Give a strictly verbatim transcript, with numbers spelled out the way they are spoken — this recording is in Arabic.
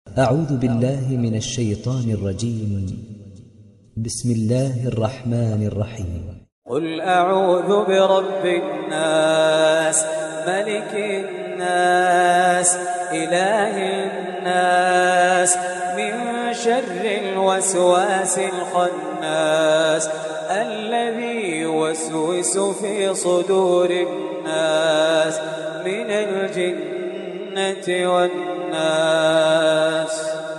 أعوذ بالله من الشيطان الرجيم. بسم الله الرحمن الرحيم. قل أعوذ برب الناس ملك الناس إله الناس من شر الوسواس الخناس الذي يوسوس في صدور الناس من الجنة والناس.